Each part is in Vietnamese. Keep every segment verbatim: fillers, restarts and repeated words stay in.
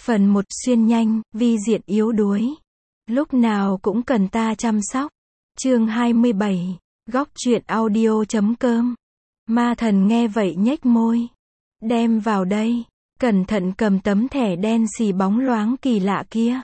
Phần một xuyên nhanh, vi diện yếu đuối. Lúc nào cũng cần ta chăm sóc. Chương hai mươi bảy. Góc truyện audio chấm com. Ma thần nghe vậy nhếch môi. Đem vào đây. Cẩn thận cầm tấm thẻ đen xì bóng loáng kỳ lạ kia.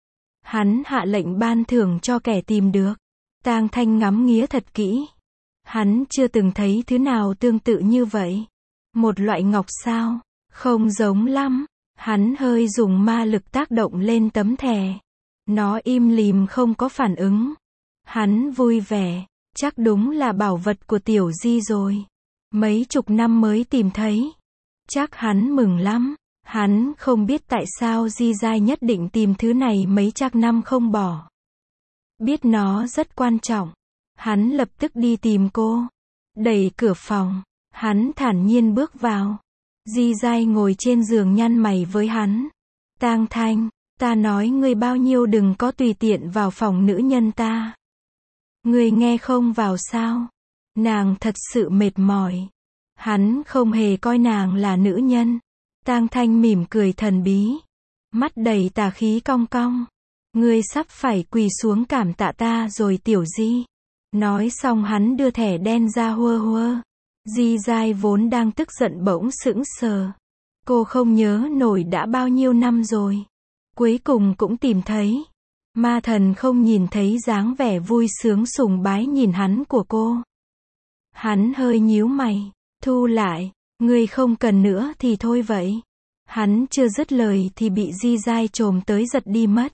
Hắn hạ lệnh ban thưởng cho kẻ tìm được. Tang Thanh ngắm nghía thật kỹ. Hắn chưa từng thấy thứ nào tương tự như vậy. Một loại ngọc sao? Không giống lắm. Hắn hơi dùng ma lực tác động lên tấm thẻ. Nó im lìm không có phản ứng. Hắn vui vẻ. Chắc đúng là bảo vật của Tiểu Di rồi. Mấy chục năm mới tìm thấy. Chắc hắn mừng lắm. Hắn không biết tại sao Di Giai nhất định tìm thứ này mấy trăm năm không bỏ. Biết nó rất quan trọng. Hắn lập tức đi tìm cô. Đẩy cửa phòng. Hắn thản nhiên bước vào. Di Giai ngồi trên giường nhăn mày với hắn. Tang Thanh, ta nói ngươi bao nhiêu đừng có tùy tiện vào phòng nữ nhân ta. Ngươi nghe không vào sao? Nàng thật sự mệt mỏi. Hắn không hề coi nàng là nữ nhân. Tang Thanh mỉm cười thần bí. Mắt đầy tà khí cong cong. Ngươi sắp phải quỳ xuống cảm tạ ta rồi Tiểu Di. Nói xong hắn đưa thẻ đen ra hua hua. Di Giai vốn đang tức giận bỗng sững sờ. Cô không nhớ nổi đã bao nhiêu năm rồi. Cuối cùng cũng tìm thấy. Ma thần không nhìn thấy dáng vẻ vui sướng sùng bái nhìn hắn của cô. Hắn hơi nhíu mày. Thu lại. Ngươi không cần nữa thì thôi vậy. Hắn chưa dứt lời thì bị Di Giai chồm tới giật đi mất.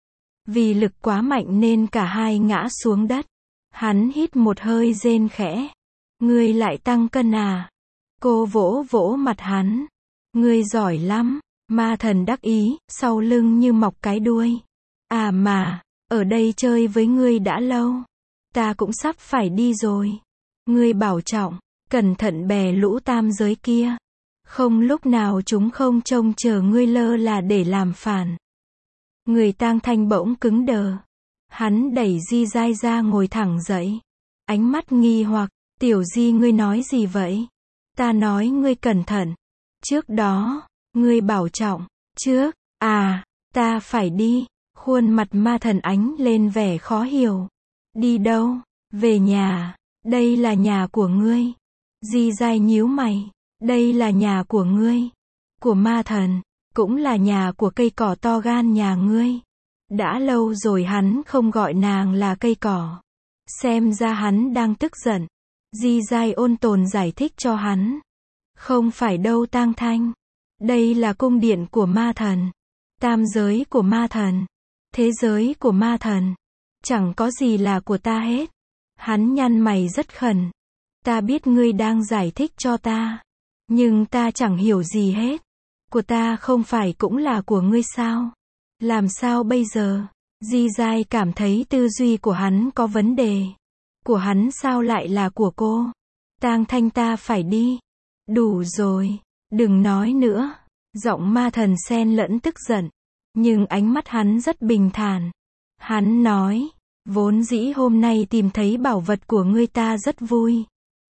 Vì lực quá mạnh nên cả hai ngã xuống đất. Hắn hít một hơi rên khẽ. Ngươi lại tăng cân à? Cô vỗ vỗ mặt hắn. Ngươi giỏi lắm. Ma thần đắc ý, sau lưng như mọc cái đuôi. À mà, ở đây chơi với ngươi đã lâu. Ta cũng sắp phải đi rồi. Ngươi bảo trọng, cẩn thận bè lũ tam giới kia. Không lúc nào chúng không trông chờ ngươi lơ là để làm phản. Người Tang Thanh bỗng cứng đờ. Hắn đẩy Di Giai ra ngồi thẳng dậy. Ánh mắt nghi hoặc. Tiểu Di ngươi nói gì vậy? Ta nói ngươi cẩn thận. Trước đó, ngươi bảo trọng. Trước, à, ta phải đi. Khuôn mặt ma thần ánh lên vẻ khó hiểu. Đi đâu? Về nhà. Đây là nhà của ngươi. Di Giai nhíu mày. Đây là nhà của ngươi. Của ma thần. Cũng là nhà của cây cỏ to gan nhà ngươi. Đã lâu rồi hắn không gọi nàng là cây cỏ. Xem ra hắn đang tức giận. Di Giai ôn tồn giải thích cho hắn. Không phải đâu Tang Thanh. Đây là cung điện của ma thần. Tam giới của ma thần. Thế giới của ma thần. Chẳng có gì là của ta hết. Hắn nhăn mày rất khẩn. Ta biết ngươi đang giải thích cho ta. Nhưng ta chẳng hiểu gì hết. Của ta không phải cũng là của ngươi sao? Làm sao bây giờ? Di Giai cảm thấy tư duy của hắn có vấn đề. Của hắn sao lại là của cô? Tang Thanh ta phải đi. Đủ rồi. Đừng nói nữa. Giọng ma thần xen lẫn tức giận. Nhưng ánh mắt hắn rất bình thản. Hắn nói. Vốn dĩ hôm nay tìm thấy bảo vật của ngươi ta rất vui.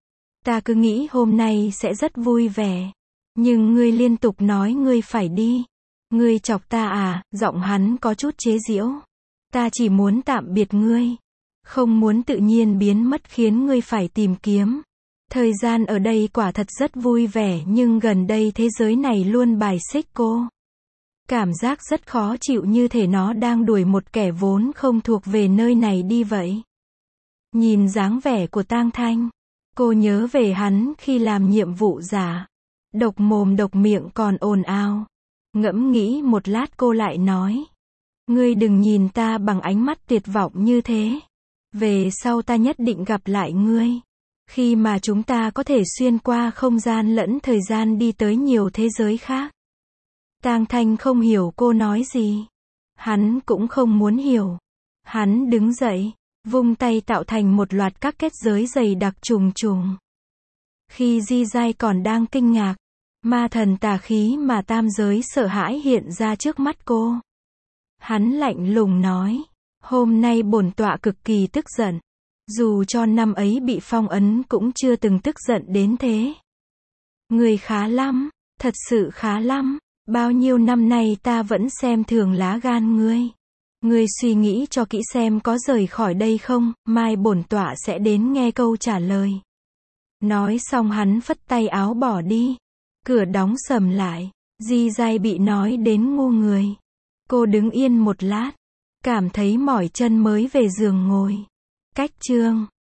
Ta cứ nghĩ hôm nay sẽ rất vui vẻ. Nhưng ngươi liên tục nói ngươi phải đi. Ngươi chọc ta à? Giọng hắn có chút chế giễu. Ta chỉ muốn tạm biệt ngươi. Không muốn tự nhiên biến mất khiến ngươi phải tìm kiếm. Thời gian ở đây quả thật rất vui vẻ nhưng gần đây thế giới này luôn bài xích cô. Cảm giác rất khó chịu như thể nó đang đuổi một kẻ vốn không thuộc về nơi này đi vậy. Nhìn dáng vẻ của Tang Thanh. Cô nhớ về hắn khi làm nhiệm vụ giả. Độc mồm độc miệng còn ồn ào. Ngẫm nghĩ một lát cô lại nói. Ngươi đừng nhìn ta bằng ánh mắt tuyệt vọng như thế. Về sau ta nhất định gặp lại ngươi. Khi mà chúng ta có thể xuyên qua không gian lẫn thời gian đi tới nhiều thế giới khác. Tang Thanh không hiểu cô nói gì. Hắn cũng không muốn hiểu. Hắn đứng dậy, vung tay tạo thành một loạt các kết giới dày đặc trùng trùng. Khi Di Giai còn đang kinh ngạc, ma thần tà khí mà tam giới sợ hãi hiện ra trước mắt cô. Hắn lạnh lùng nói. Hôm nay bổn tọa cực kỳ tức giận. Dù cho năm ấy bị phong ấn cũng chưa từng tức giận đến thế. Người khá lắm, thật sự khá lắm. Bao nhiêu năm nay ta vẫn xem thường lá gan ngươi. Ngươi suy nghĩ cho kỹ xem có rời khỏi đây không, mai bổn tọa sẽ đến nghe câu trả lời. Nói xong hắn phất tay áo bỏ đi. Cửa đóng sầm lại. Di Dai bị nói đến ngu người. Cô đứng yên một lát. Cảm thấy mỏi chân mới về giường ngồi. Cách chương